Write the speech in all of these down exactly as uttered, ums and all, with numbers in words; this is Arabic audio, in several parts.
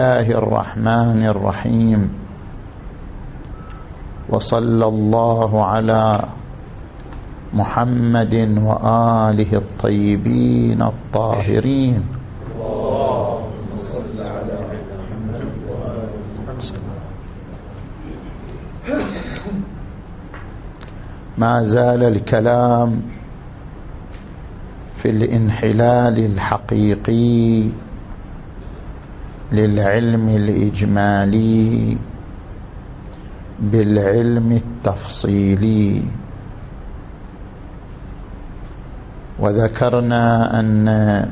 الله الرحمن الرحيم. وصلى الله على محمد وآله الطيبين الطاهرين. اللهم صل على محمد وآله وسلم. ما زال الكلام في الانحلال الحقيقي للعلم الإجمالي بالعلم التفصيلي، وذكرنا أن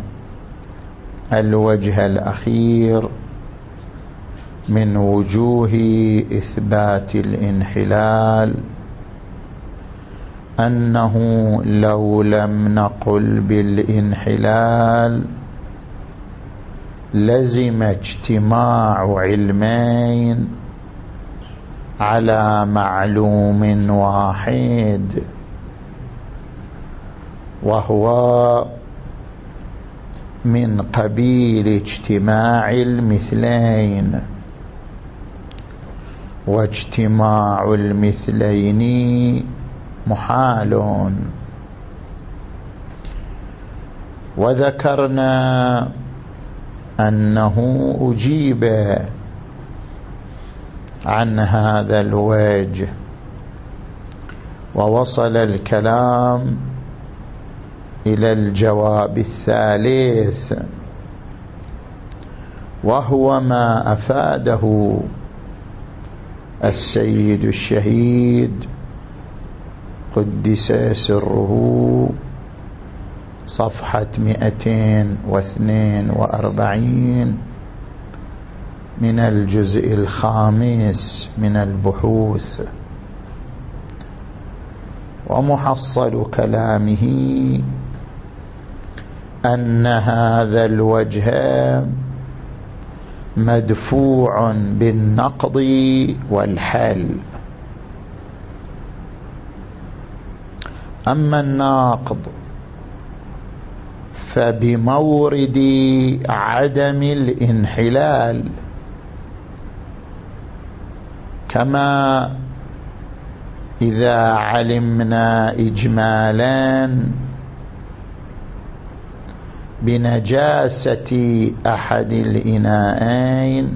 الوجه الأخير من وجوه إثبات الانحلال أنه لو لم نقل بالانحلال لزم اجتماع علمين على معلوم واحد، وهو من قبيل اجتماع المثلين، واجتماع المثلين محال. وذكرنا أنه أجيب عن هذا الوجه، ووصل الكلام إلى الجواب الثالث، وهو ما أفاده السيد الشهيد قدس سره صفحة مئتين واثنين وأربعين من الجزء الخامس من البحوث. ومحصل كلامه أن هذا الوجه مدفوع بالنقض والحل. أما الناقض فبمورد عدم الانحلال، كما إذا علمنا إجمالا بنجاسة أحد الإناءين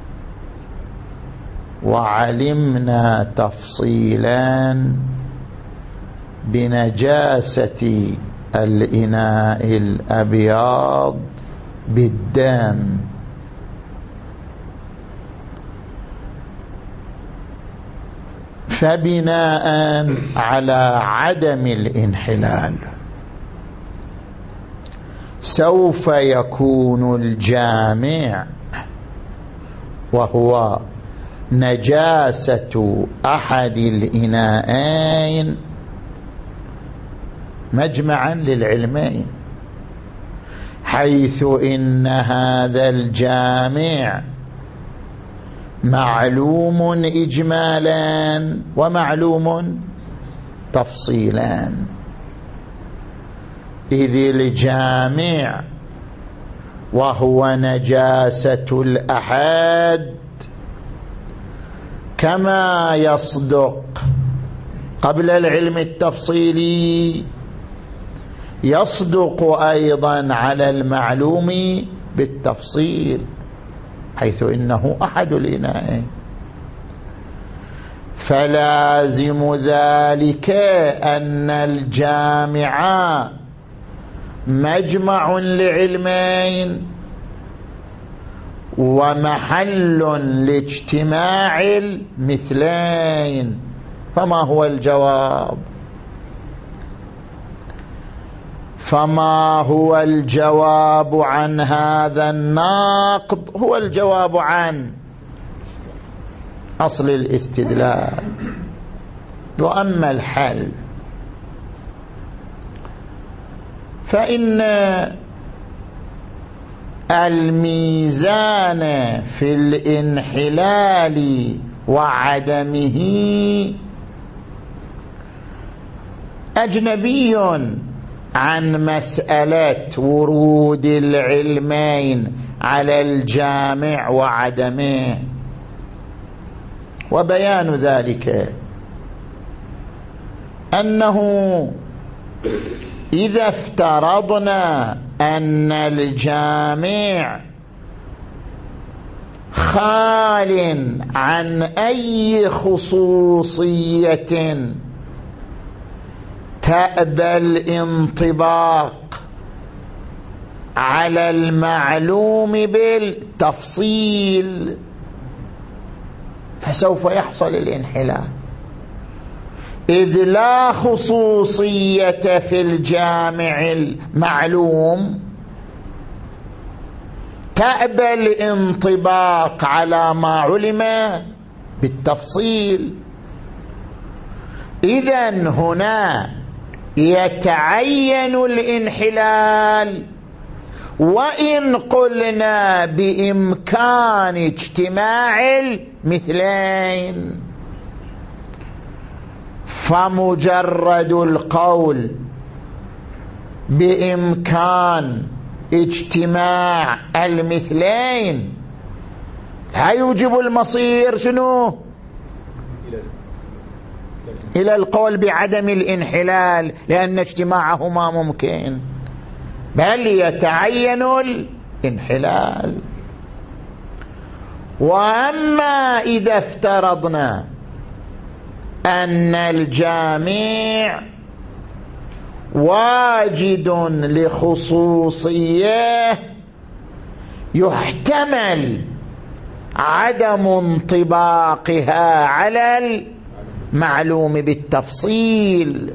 وعلمنا تفصيلا بنجاسة الإناء الأبيض بالدم، فبناء على عدم الانحلال سوف يكون الجامع وهو نجاسة أحد الإناءين مجمعا للعلمين، حيث إن هذا الجامع معلوم إجمالا ومعلوم تفصيلا، إذ الجامع وهو نجاسة الأحد كما يصدق قبل العلم التفصيلي يصدق أيضا على المعلوم بالتفصيل، حيث إنه أحد الإناءين. فلازم ذلك أن الجامع مجمع لعلمين ومحل لاجتماع المثلين. فما هو الجواب؟ فما هو الجواب عن هذا الناقض؟ هو الجواب عن أصل الاستدلال. وأما الحل فإن الميزان في الانحلال وعدمه أجنبي عن مسألة ورود العلمين على الجامع وعدمه. وبيان ذلك أنه إذا افترضنا أن الجامع خال عن أي خصوصية تأبى الانطباق على المعلوم بالتفصيل، فسوف يحصل الانحلال، إذ لا خصوصية في الجامع المعلوم تأبى الانطباق على ما علم بالتفصيل. إذن هنا يتعين الانحلال، وإن قلنا بإمكان اجتماع المثلين، فمجرد القول بإمكان اجتماع المثلين لا يوجب المصير شنو؟ إلى القول بعدم الانحلال، لأن اجتماعهما ممكن، بل يتعين الانحلال. وأما إذا افترضنا أن الجامع واجد لخصوصية يحتمل عدم انطباقها على المعلوم بالتفصيل،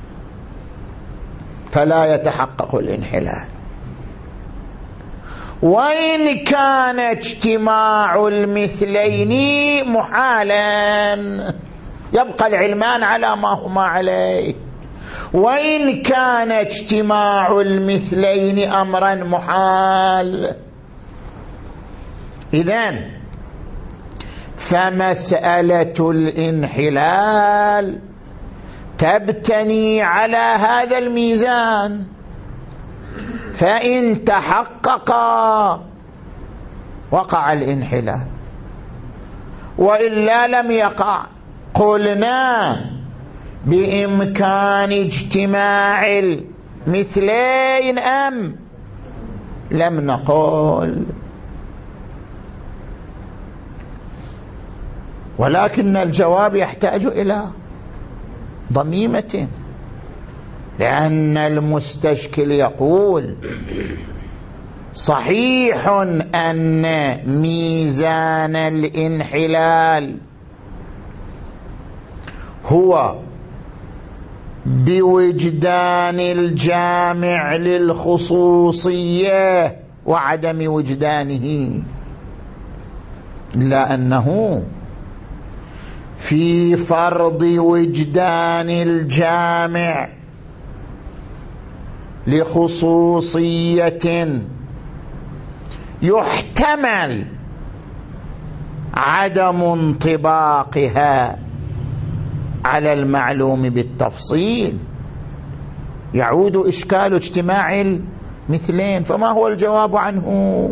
فلا يتحقق الانحلال. وإن كان اجتماع المثلين محالا يبقى العلمان على ما هما عليه، وإن كان اجتماع المثلين أمرا محال. إذن فمسألة الانحلال تبتني على هذا الميزان، فإن تحقق وقع الانحلال، وإلا لم يقع. قلنا بإمكان اجتماع المثلين أم لم نقول؟ ولكن الجواب يحتاج إلى ضميمة، لأن المستشكل يقول صحيح أن ميزان الانحلال هو بوجدان الجامع للخصوصية وعدم وجدانه، لأنه في فرض وجدان الجامع لخصوصية يحتمل عدم انطباقها على المعلوم بالتفصيل، يعود إشكال اجتماع المثلين. فما هو الجواب عنه؟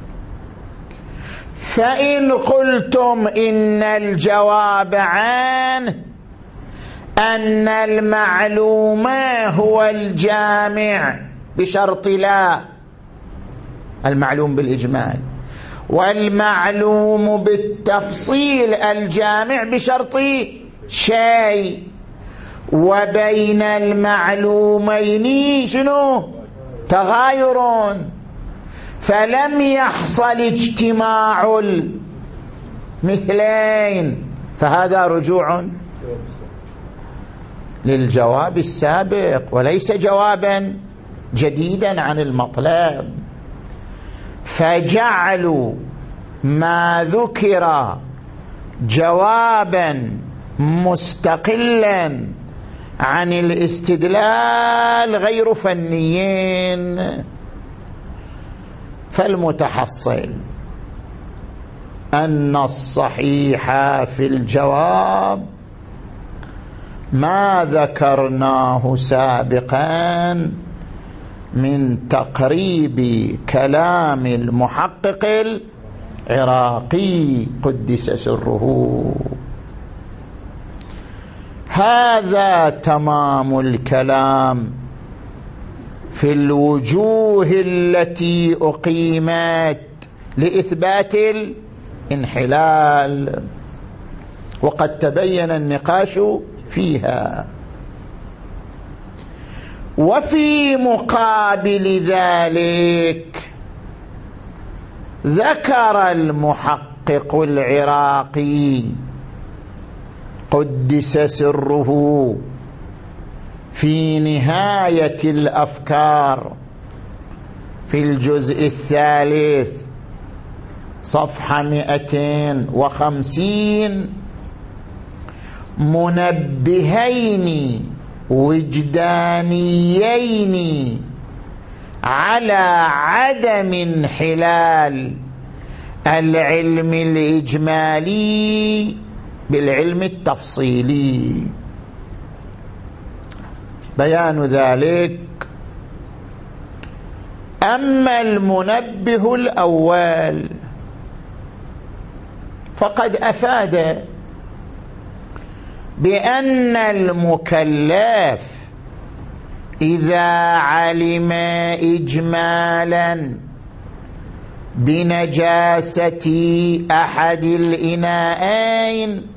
فإن قلتم إن الجواب عنه أن المعلوم هو الجامع بشرط لا، المعلوم بالإجمال، والمعلوم بالتفصيل الجامع بشرط شيء، وبين المعلومين شنو؟ تغايرون، فلم يحصل اجتماع المثلين، فهذا رجوع للجواب السابق وليس جوابا جديدا عن المطلب. فجعلوا ما ذكر جوابا مستقلا عن الاستدلال غير فنيين. فالمتحصل أن الصحيح في الجواب ما ذكرناه سابقا من تقريب كلام المحقق العراقي قدس سره. هذا تمام الكلام في الوجوه التي أقيمت لإثبات الانحلال، وقد تبين النقاش فيها. وفي مقابل ذلك ذكر المحقق العراقي قدس سره في نهاية الأفكار في الجزء الثالث صفحة مئتين وخمسين منبهين وجدانيين على عدم انحلال العلم الإجمالي بالعلم التفصيلي. بيان ذلك: أما المنبه الأول فقد أفاد بأن المكلف إذا علم إجمالا بنجاسة أحد الإناءين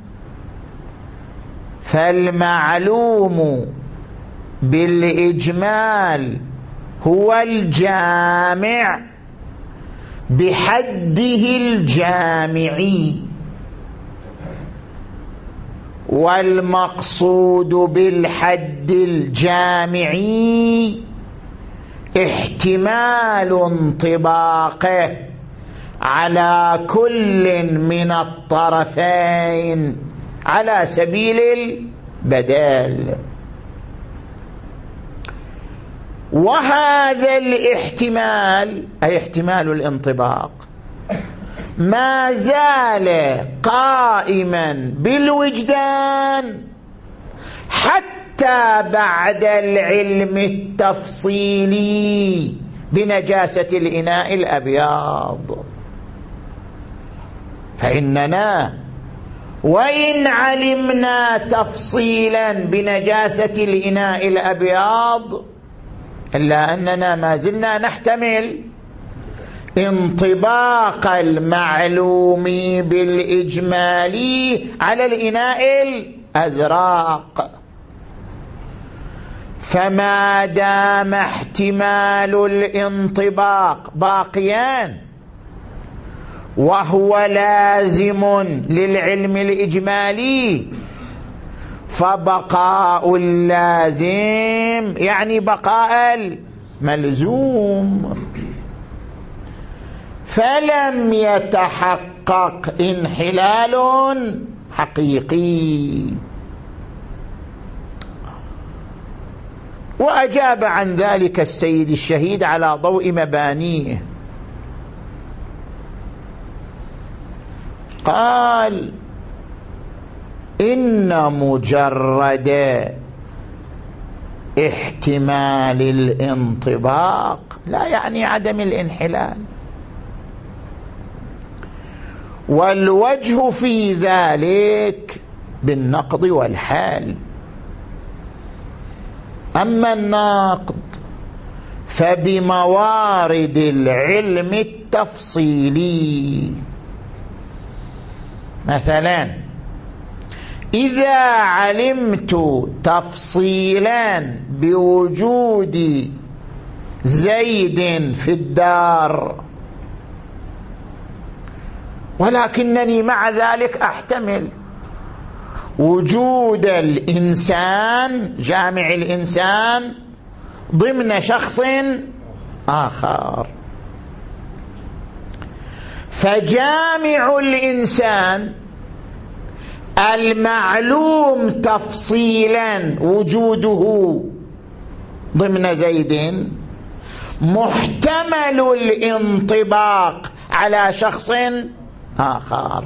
فالمعلوم بالإجمال هو الجامع بحده الجامعي، والمقصود بالحد الجامعي احتمال انطباقه على كل من الطرفين على سبيل البدال. وهذا الاحتمال أي احتمال الانطباق ما زال قائما بالوجدان حتى بعد العلم التفصيلي بنجاسة الإناء الأبيض. فإننا وإن علمنا تفصيلا بنجاسة الإناء الأبيض إلا أننا ما زلنا نحتمل انطباق المعلوم بالإجمالي على الإناء الأزرق. فما دام احتمال الانطباق باقيا وهو لازم للعلم الإجمالي فبقاء اللازم يعني بقاء الملزوم، فلم يتحقق انحلال حقيقي. وأجاب عن ذلك السيد الشهيد على ضوء مبانيه، قال: إن مجرد احتمال الانطباق لا يعني عدم الانحلال، والوجه في ذلك بالنقض والحال. أما النقض فبموارد العلم التفصيلي. مثلا إذا علمت تفصيلا بوجود زيد في الدار ولكنني مع ذلك أحتمل وجود الإنسان جامع الإنسان ضمن شخص آخر، فجامع الإنسان المعلوم تفصيلا وجوده ضمن زيد محتمل الانطباق على شخص آخر.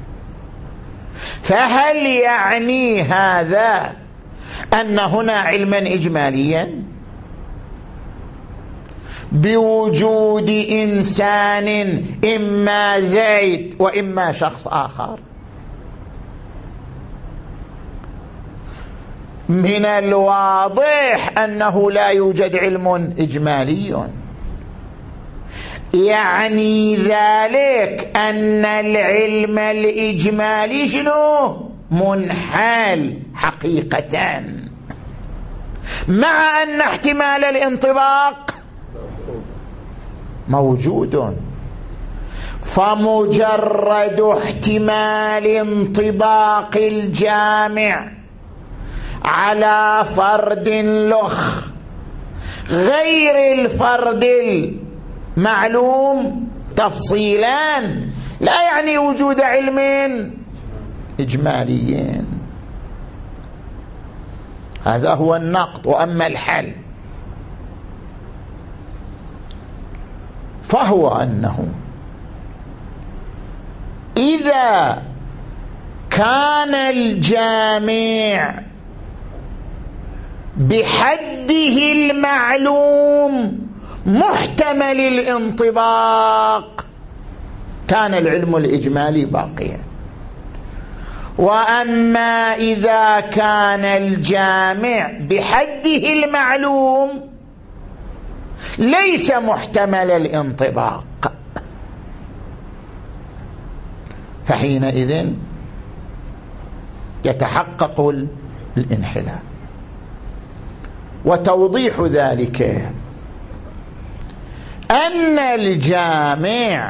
فهل يعني هذا أن هنا علما إجماليا؟ بوجود إنسان إما زيد وإما شخص آخر. من الواضح أنه لا يوجد علم إجمالي، يعني ذلك أن العلم الإجمالي شنو؟ منحال حقيقة، مع أن احتمال الانطباق موجود. فمجرد احتمال انطباق الجامع على فرد لخ غير الفرد المعلوم تفصيلان لا يعني وجود علم إجماليين. هذا هو النقد. وأما الحل فهو أنه إذا كان الجامع بحده المعلوم محتمل الانطباق كان العلم الإجمالي باقيا. وأما إذا كان الجامع بحده المعلوم ليس محتمل الانطباق، فحينئذ يتحقق الانحلال. وتوضيح ذلك أن الجامع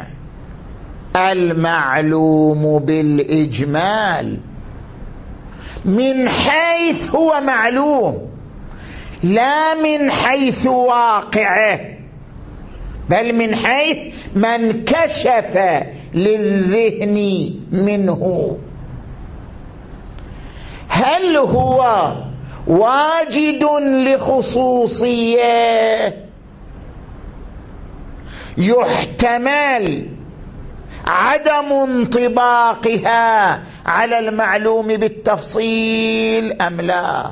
المعلوم بالإجمال من حيث هو معلوم لا من حيث واقعه، بل من حيث ما انكشف للذهن منه. هل هو واجد لخصوصية يحتمل عدم انطباقها على المعلوم بالتفصيل أم لا؟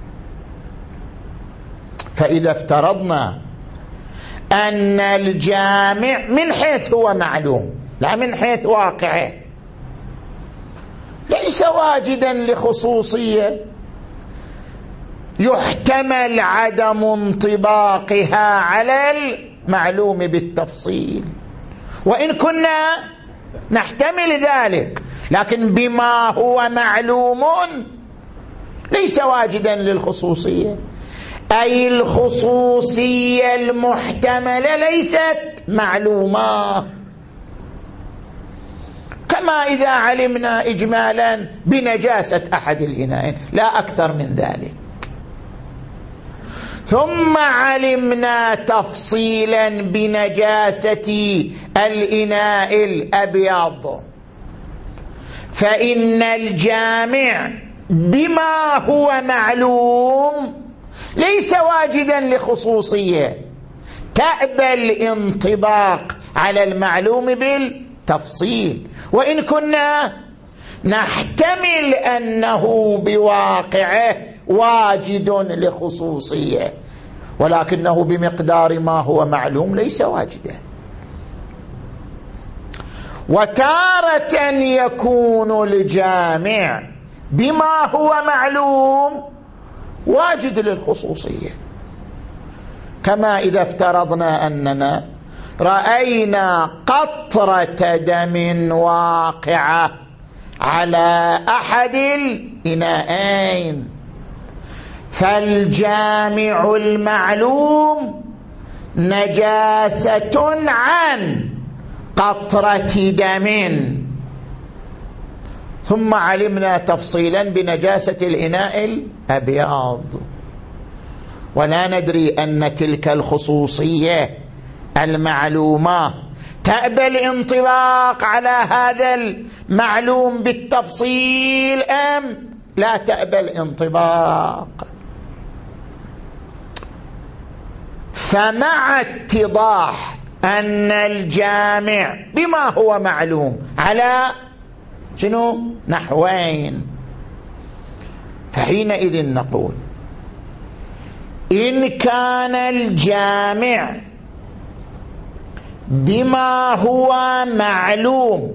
فإذا افترضنا أن الجامع من حيث هو معلوم لا من حيث واقعه ليس واجدا لخصوصية يحتمل عدم انطباقها على المعلوم بالتفصيل، وإن كنا نحتمل ذلك، لكن بما هو معلوم ليس واجدا للخصوصية، أي الخصوصية المحتملة ليست معلومة، كما إذا علمنا إجمالا بنجاسة أحد الإناءين لا أكثر من ذلك، ثم علمنا تفصيلا بنجاسة الإناء الأبيض، فإن الجامع بما هو معلوم ليس واجدا لخصوصية تأبى الانطباق على المعلوم بالتفصيل، وإن كنا نحتمل أنه بواقعه واجد لخصوصية، ولكنه بمقدار ما هو معلوم ليس واجدا. وتارة يكون الجامع بما هو معلوم واجد للخصوصية، كما إذا افترضنا أننا رأينا قطرة دم واقعة على أحد الإناءين، فالجامع المعلوم نجاسة عن قطرة دم، ثم علمنا تفصيلا بنجاسة الإناء الأبيض، ولا ندري أن تلك الخصوصية المعلومة تأبى الانطلاق على هذا المعلوم بالتفصيل أم لا تأبى الانطباق. فمع اتضاح أن الجامع بما هو معلوم على شنو نحوين، فحينئذ نقول إن كان الجامع بما هو معلوم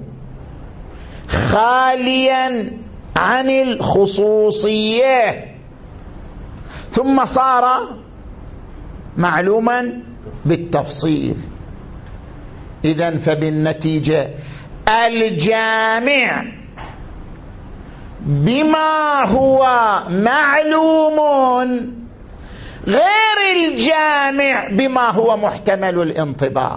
خاليا عن الخصوصية ثم صار معلوما بالتفصيل. إذن فبالنتيجة الجامع بما هو معلوم غير الجامع بما هو محتمل الانطباق.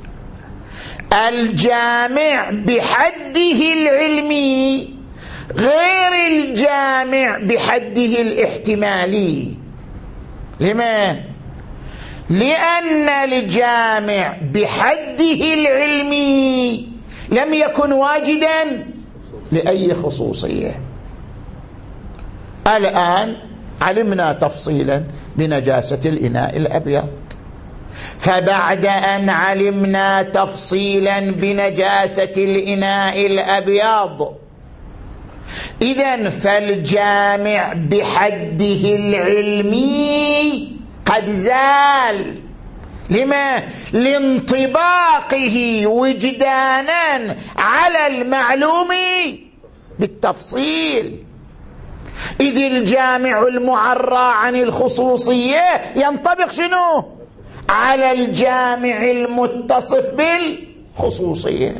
الجامع بحده العلمي غير الجامع بحده الاحتمالي. لما؟ لأن الجامع بحده العلمي لم يكن واجدا لأي خصوصية. الآن علمنا تفصيلا بنجاسة الإناء الأبيض، فبعد أن علمنا تفصيلا بنجاسة الإناء الأبيض إذن فالجامع بحده العلمي قد زال. لما؟ لانطباقه وجدانا على المعلوم بالتفصيل. إذ الجامع المعرى عن الخصوصية ينطبق شنو؟ على الجامع المتصف بالخصوصية.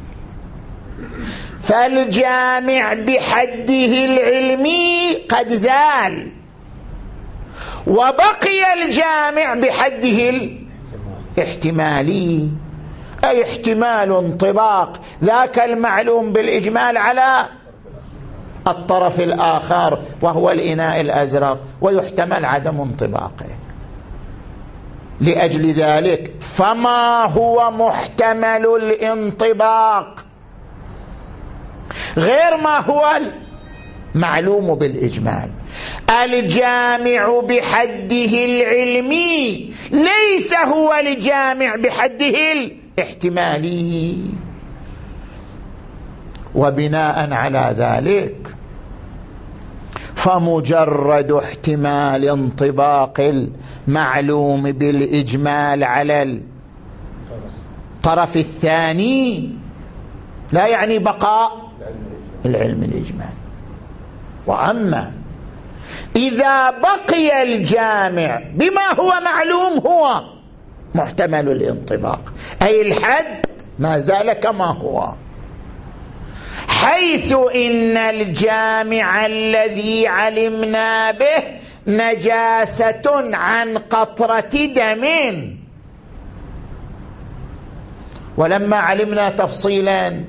فالجامع بحده العلمي قد زال، وبقي الجامع بحده الاحتمالي، أي احتمال انطباق ذاك المعلوم بالإجمال على الطرف الآخر وهو الإناء الأزرق، ويحتمل عدم انطباقه. لأجل ذلك فما هو محتمل الانطباق غير ما هو المعلوم بالإجمال. الجامع بحده العلمي ليس هو الجامع بحده الاحتمالي. وبناء على ذلك فمجرد احتمال انطباق المعلوم بالإجمال على الطرف الثاني لا يعني بقاء العلم الإجمالي. وأما إذا بقي الجامع بما هو معلوم هو محتمل الانطباق، أي الحد ما زال كما هو، حيث إن الجامع الذي علمنا به نجاسة عن قطرة دم، ولما علمنا تفصيلا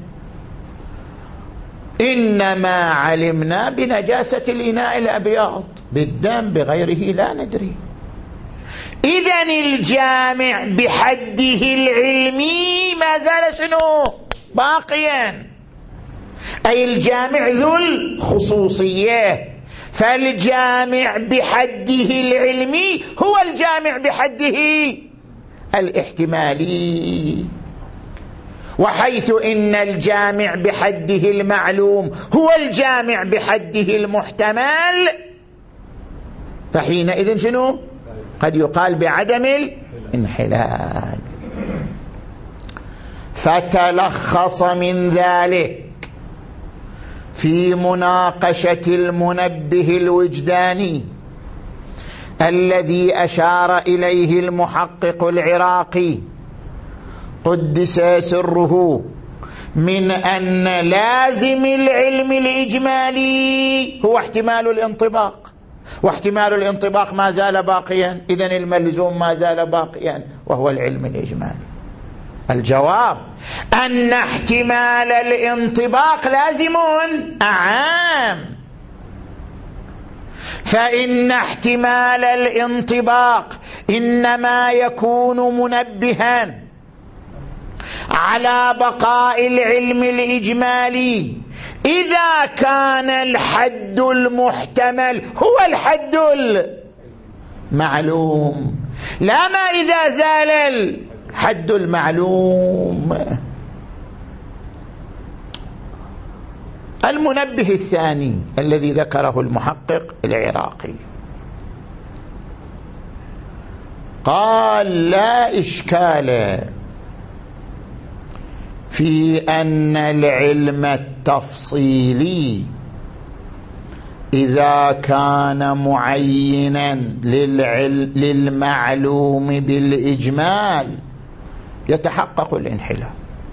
إنما علمنا بنجاسة الإناء الأبيض، بالدم بغيره لا ندري. إذن الجامع بحده العلمي ما زال شنو؟ باقيا، أي الجامع ذو الخصوصية. فالجامع بحده العلمي هو الجامع بحده الاحتمالي، وحيث إن الجامع بحده المعلوم هو الجامع بحده المحتمل، فحينئذ شنو؟ قد يقال بعدم الانحلال. فتلخص من ذلك في مناقشة المنبه الوجداني الذي أشار إليه المحقق العراقي قدس سره من أن لازم العلم الإجمالي هو احتمال الانطباق، واحتمال الانطباق ما زال باقيا، إذن الملزوم ما زال باقيا وهو العلم الإجمالي. الجواب أن احتمال الانطباق لازم أعام، فإن احتمال الانطباق إنما يكون منبها على بقاء العلم الإجمالي إذا كان الحد المحتمل هو الحد المعلوم، لا ما إذا زال الحد المعلوم. المنبه الثاني الذي ذكره المحقق العراقي قال لا إشكال في أن العلم التفصيلي إذا كان معينا للمعلوم بالإجمال يتحقق الانحلال،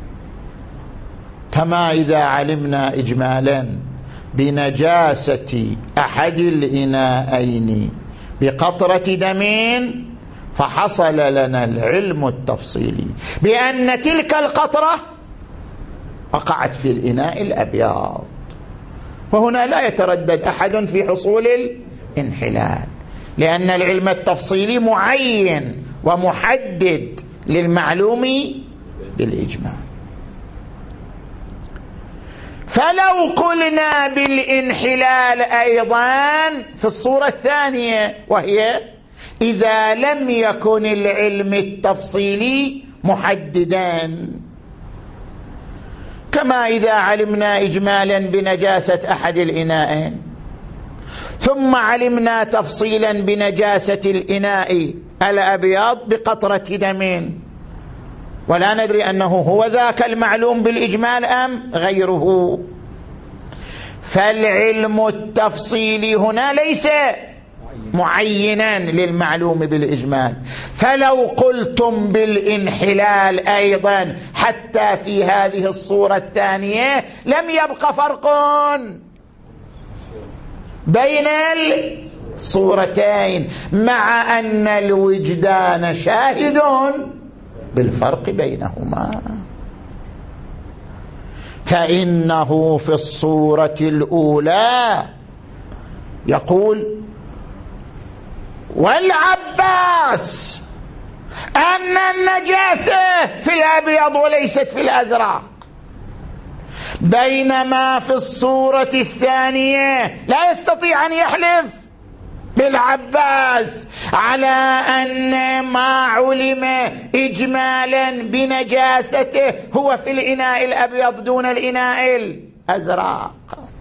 كما إذا علمنا إجمالا بنجاسة أحد الإناءين بقطرة دم فحصل لنا العلم التفصيلي بأن تلك القطرة وقعت في الإناء الأبيض، وهنا لا يتردد أحد في حصول الانحلال، لأن العلم التفصيلي معين ومحدد للمعلوم بالإجمال. فلو قلنا بالانحلال أيضا في الصورة الثانية، وهي إذا لم يكن العلم التفصيلي محددا، كما إذا علمنا إجمالا بنجاسة أحد الإناءين ثم علمنا تفصيلا بنجاسة الإناء الأبيض بقطرة دم، ولا ندري أنه هو ذاك المعلوم بالإجمال أم غيره، فالعلم التفصيلي هنا ليس معينا للمعلوم بالإجمال. فلو قلتم بالانحلال أيضا حتى في هذه الصورة الثانية لم يبقى فرق بين الصورتين، مع أن الوجدان شاهد بالفرق بينهما. فإنه في الصورة الأولى يقول والعباس أن النجاسة في الأبيض وليست في الأزرق، بينما في الصورة الثانية لا يستطيع أن يحلف بالعباس على أن ما علم إجمالا بنجاسته هو في الإناء الأبيض دون الإناء الأزرق.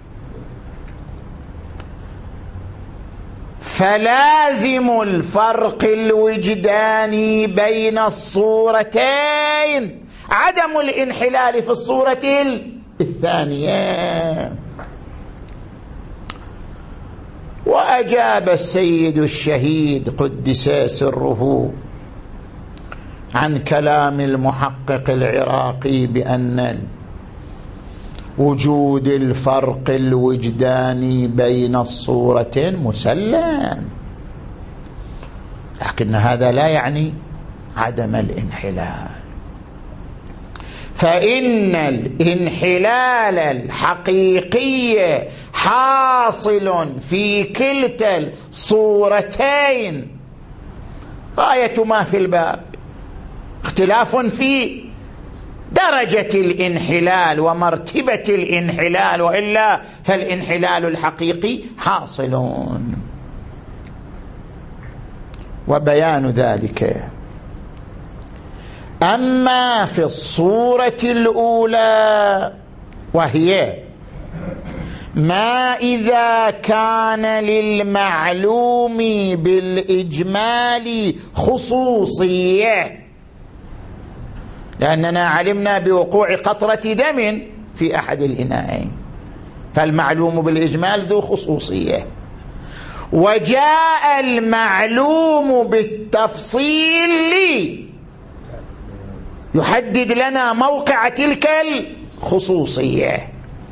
فلازم الفرق الوجداني بين الصورتين عدم الانحلال في الصورة الثانية. وأجاب السيد الشهيد قدس سره عن كلام المحقق العراقي بأن وجود الفرق الوجداني بين الصورتين مسلم، لكن هذا لا يعني عدم الانحلال، فإن الانحلال الحقيقي حاصل في كلتا الصورتين، غاية ما في الباب اختلاف في درجة الانحلال ومرتبة الانحلال، وإلا فالانحلال الحقيقي حاصل. وبيان ذلك أما في الصورة الأولى وهي ما إذا كان للمعلوم بالإجمال خصوصية، لأننا علمنا بوقوع قطرة دم في أحد الإناءين، فالمعلوم بالإجمال ذو خصوصية، وجاء المعلوم بالتفصيل يحدد لنا موقع تلك الخصوصية.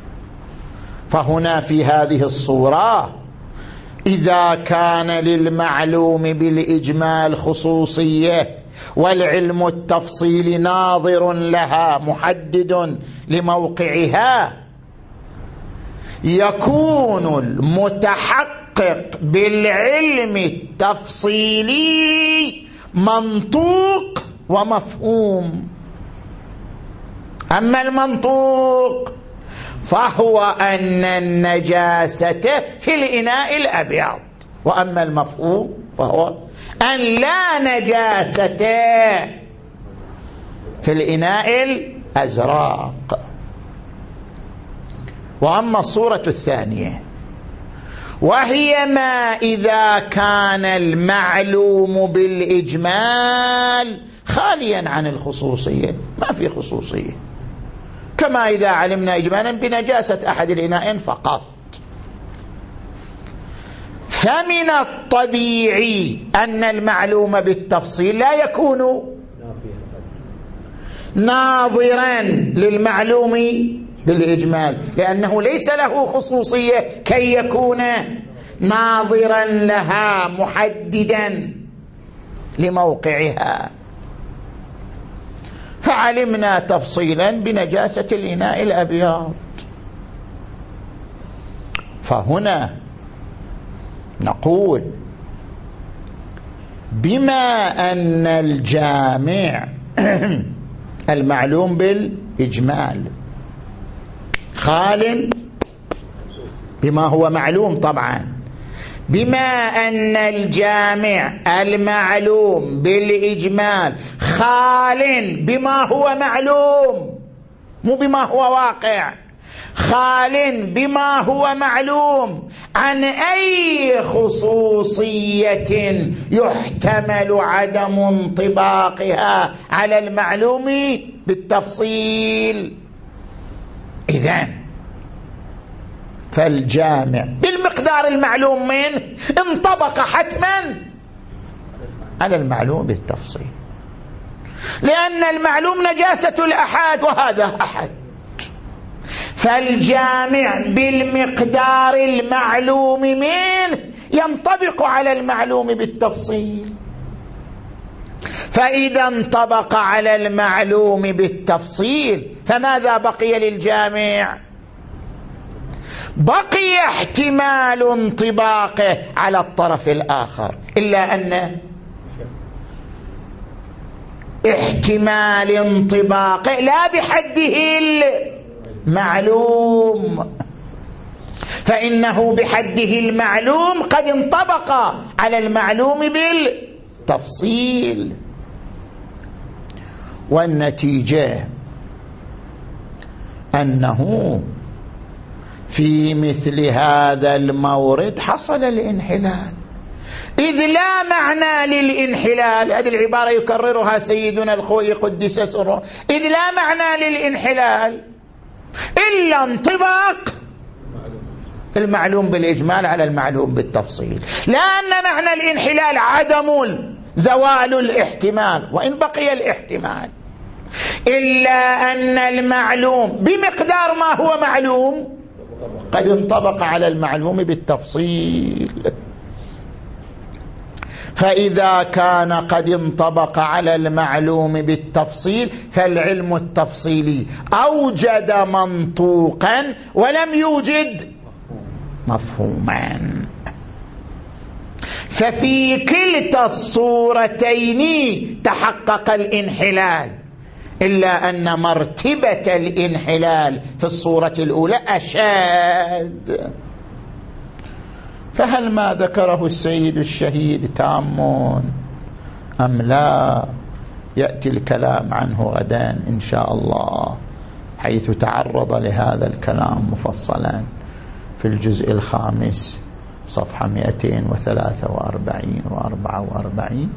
فهنا في هذه الصورة إذا كان للمعلوم بالإجمال خصوصية والعلم التفصيلي ناظر لها محدد لموقعها، يكون المتحقق بالعلم التفصيلي منطوق ومفهوم. أما المنطوق فهو أن النجاسة في الإناء الأبيض، وأما المفهوم فهو أن لا نجاسة في الإناء الأزرق. وأما الصورة الثانية وهي ما إذا كان المعلوم بالإجمال خاليا عن الخصوصية، ما في خصوصية، كما إذا علمنا إجمالا بنجاسة أحد الإناءين فقط. فمن الطبيعي أن المعلوم بالتفصيل لا يكون ناظرا للمعلوم بالإجمال، لأنه ليس له خصوصية كي يكون ناظرا لها محددا لموقعها. فعلمنا تفصيلا بنجاسة الإناء الأبيض، فهنا نقول بما أن الجامع المعلوم بالإجمال خال بما هو معلوم، طبعا بما أن الجامع المعلوم بالإجمال خال بما هو معلوم، مو بما هو واقع، خال بما هو معلوم عن أي خصوصية يحتمل عدم انطباقها على المعلوم بالتفصيل. إذن فالجامع بالمقدار المعلوم منه انطبق حتما على المعلوم بالتفصيل، لأن المعلوم نجاسة الأحد وهذا أحد، فالجامع بالمقدار المعلوم منه ينطبق على المعلوم بالتفصيل. فإذا انطبق على المعلوم بالتفصيل فماذا بقي للجامع؟ بقي احتمال انطباقه على الطرف الآخر، إلا أن احتمال انطباقه لا بحده المعلوم، فإنه بحده المعلوم قد انطبق على المعلوم بالتفصيل. والنتيجة أنه في مثل هذا المورد حصل الانحلال، إذ لا معنى للانحلال، هذه العبارة يكررها سيدنا الخوئي قدس سره، إذ لا معنى للانحلال إلا انطباق المعلوم بالإجمال على المعلوم بالتفصيل، لأن معنى الانحلال عدم زوال الاحتمال وإن بقي الاحتمال، إلا أن المعلوم بمقدار ما هو معلوم قد انطبق على المعلوم بالتفصيل. فإذا كان قد انطبق على المعلوم بالتفصيل فالعلم التفصيلي أوجد منطوقا ولم يوجد مفهوما، ففي كلتا الصورتين تحقق الانحلال، إلا أن مرتبة الانحلال في الصورة الأولى أشد. فهل ما ذكره السيد الشهيد تام أم لا؟ يأتي الكلام عنه غدا إن شاء الله، حيث تعرض لهذا الكلام مفصلا في الجزء الخامس صفحة مئتين وثلاثة وأربعين وأربعة وأربعين،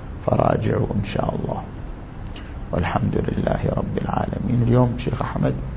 فراجعوا إن شاء الله. والحمد لله رب العالمين. اليوم شيخ أحمد